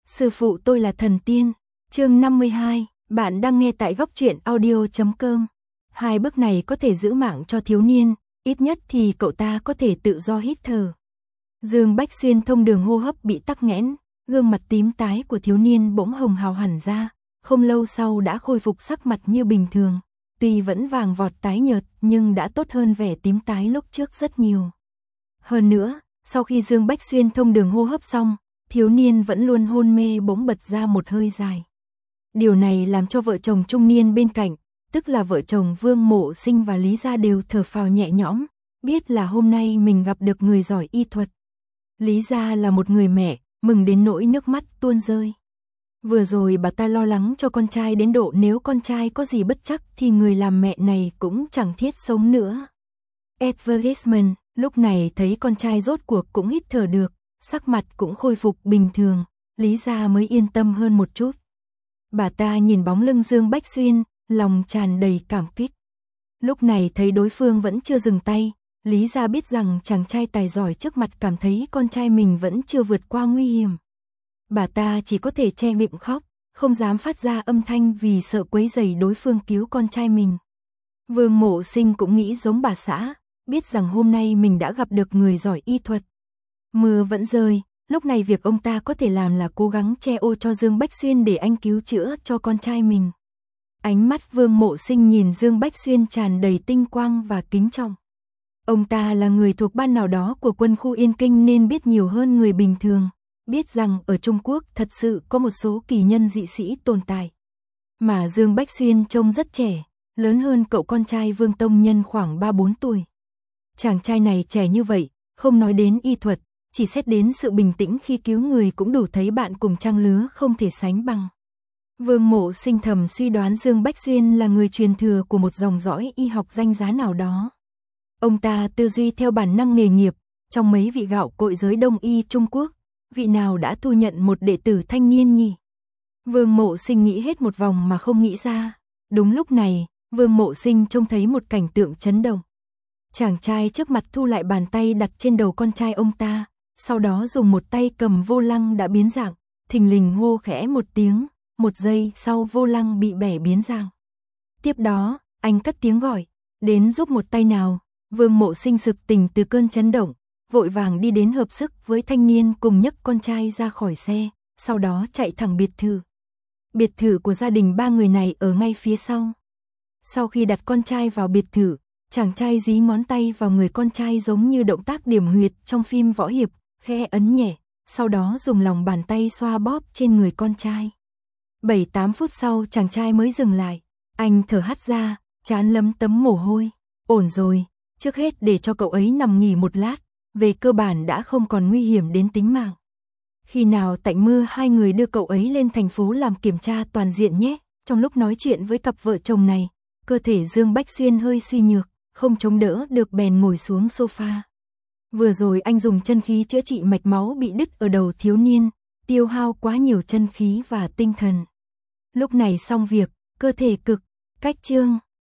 Sư phụ tôi là thần tiên. Chương 52, bạn đang nghe tại góc truyện audio.com. Hai bước này có thể giữ mạng cho thiếu niên, ít nhất thì cậu ta có thể tự do hít thở. Dương Bách Xuyên thông đường hô hấp bị tắc nghẽn, gương mặt tím tái của thiếu niên bỗng hồng hào hẳn ra, không lâu sau đã khôi phục sắc mặt như bình thường. Tuy vẫn vàng vọt tái nhợt nhưng đã tốt hơn vẻ tím tái lúc trước rất nhiều. Hơn nữa, sau khi Dương Bách Xuyên thông đường hô hấp xong, thiếu niên vẫn luôn hôn mê bỗng bật ra một hơi dài. Điều này làm cho vợ chồng trung niên bên cạnh, tức là vợ chồng Vương Mộ Sinh và Lý Gia đều thở phào nhẹ nhõm, biết là hôm nay mình gặp được người giỏi y thuật. Lý Gia là một người mẹ, mừng đến nỗi nước mắt tuôn rơi. Vừa rồi bà ta lo lắng cho con trai đến độ nếu con trai có gì bất trắc thì người làm mẹ này cũng chẳng thiết sống nữa. Advertisement lúc này thấy con trai rốt cuộc cũng hít thở được, sắc mặt cũng khôi phục bình thường, Lý Gia mới yên tâm hơn một chút. Bà ta nhìn bóng lưng Dương Bách Xuyên, lòng tràn đầy cảm kích. Lúc này thấy đối phương vẫn chưa dừng tay, Lý Gia biết rằng chàng trai tài giỏi trước mặt cảm thấy con trai mình vẫn chưa vượt qua nguy hiểm. Bà ta chỉ có thể che miệng khóc, không dám phát ra âm thanh vì sợ quấy rầy đối phương cứu con trai mình. Vương Mộ Sinh cũng nghĩ giống bà xã, biết rằng hôm nay mình đã gặp được người giỏi y thuật. Mưa vẫn rơi, lúc này việc ông ta có thể làm là cố gắng che ô cho Dương Bách Xuyên để anh cứu chữa cho con trai mình. Ánh mắt Vương Mộ Sinh nhìn Dương Bách Xuyên tràn đầy tinh quang và kính trọng. Ông ta là người thuộc ban nào đó của quân khu Yên Kinh nên biết nhiều hơn người bình thường, biết rằng ở Trung Quốc thật sự có một số kỳ nhân dị sĩ tồn tại. Mà Dương Bách Xuyên trông rất trẻ, lớn hơn cậu con trai Vương Tông Nhân khoảng 3-4 tuổi. Chàng trai này trẻ như vậy, không nói đến y thuật, chỉ xét đến sự bình tĩnh khi cứu người cũng đủ thấy bạn cùng trang lứa không thể sánh bằng. Vương Mộ Sinh thầm suy đoán Dương Bách Xuyên là người truyền thừa của một dòng dõi y học danh giá nào đó. Ông ta tư duy theo bản năng nghề nghiệp, trong mấy vị gạo cội giới Đông y Trung Quốc, vị nào đã thu nhận một đệ tử thanh niên nhỉ? Vương Mộ Sinh nghĩ hết một vòng mà không nghĩ ra. Đúng lúc này, Vương Mộ Sinh trông thấy một cảnh tượng chấn động. Chàng trai trước mặt thu lại bàn tay đặt trên đầu con trai ông ta, sau đó dùng một tay cầm vô lăng đã biến dạng, thình lình hô khẽ một tiếng, một giây sau vô lăng bị bẻ biến dạng. Tiếp đó, anh cất tiếng gọi, đến giúp một tay nào. Vương Mộ Sinh sực tỉnh từ cơn chấn động, vội vàng đi đến hợp sức với thanh niên cùng nhấc con trai ra khỏi xe, sau đó chạy thẳng biệt thự. Biệt thự của gia đình ba người này ở ngay phía sau. Sau khi đặt con trai vào biệt thự, chàng trai dí ngón tay vào người con trai giống như động tác điểm huyệt trong phim võ hiệp, khẽ ấn nhẹ, sau đó dùng lòng bàn tay xoa bóp trên người con trai. 7-8 phút sau chàng trai mới dừng lại, anh thở hắt ra, trán lấm tấm mồ hôi. Ổn rồi, trước hết để cho cậu ấy nằm nghỉ một lát, về cơ bản đã không còn nguy hiểm đến tính mạng. Khi nào tạnh mưa hai người đưa cậu ấy lên thành phố làm kiểm tra toàn diện nhé. Trong lúc nói chuyện với cặp vợ chồng này, cơ thể Dương Bách Xuyên hơi suy nhược, không chống đỡ được bèn ngồi xuống sofa. Vừa rồi anh dùng chân khí chữa trị mạch máu bị đứt ở đầu thiếu niên, tiêu hao quá nhiều chân khí và tinh thần. Lúc này xong việc, cơ thể cực, cách chương.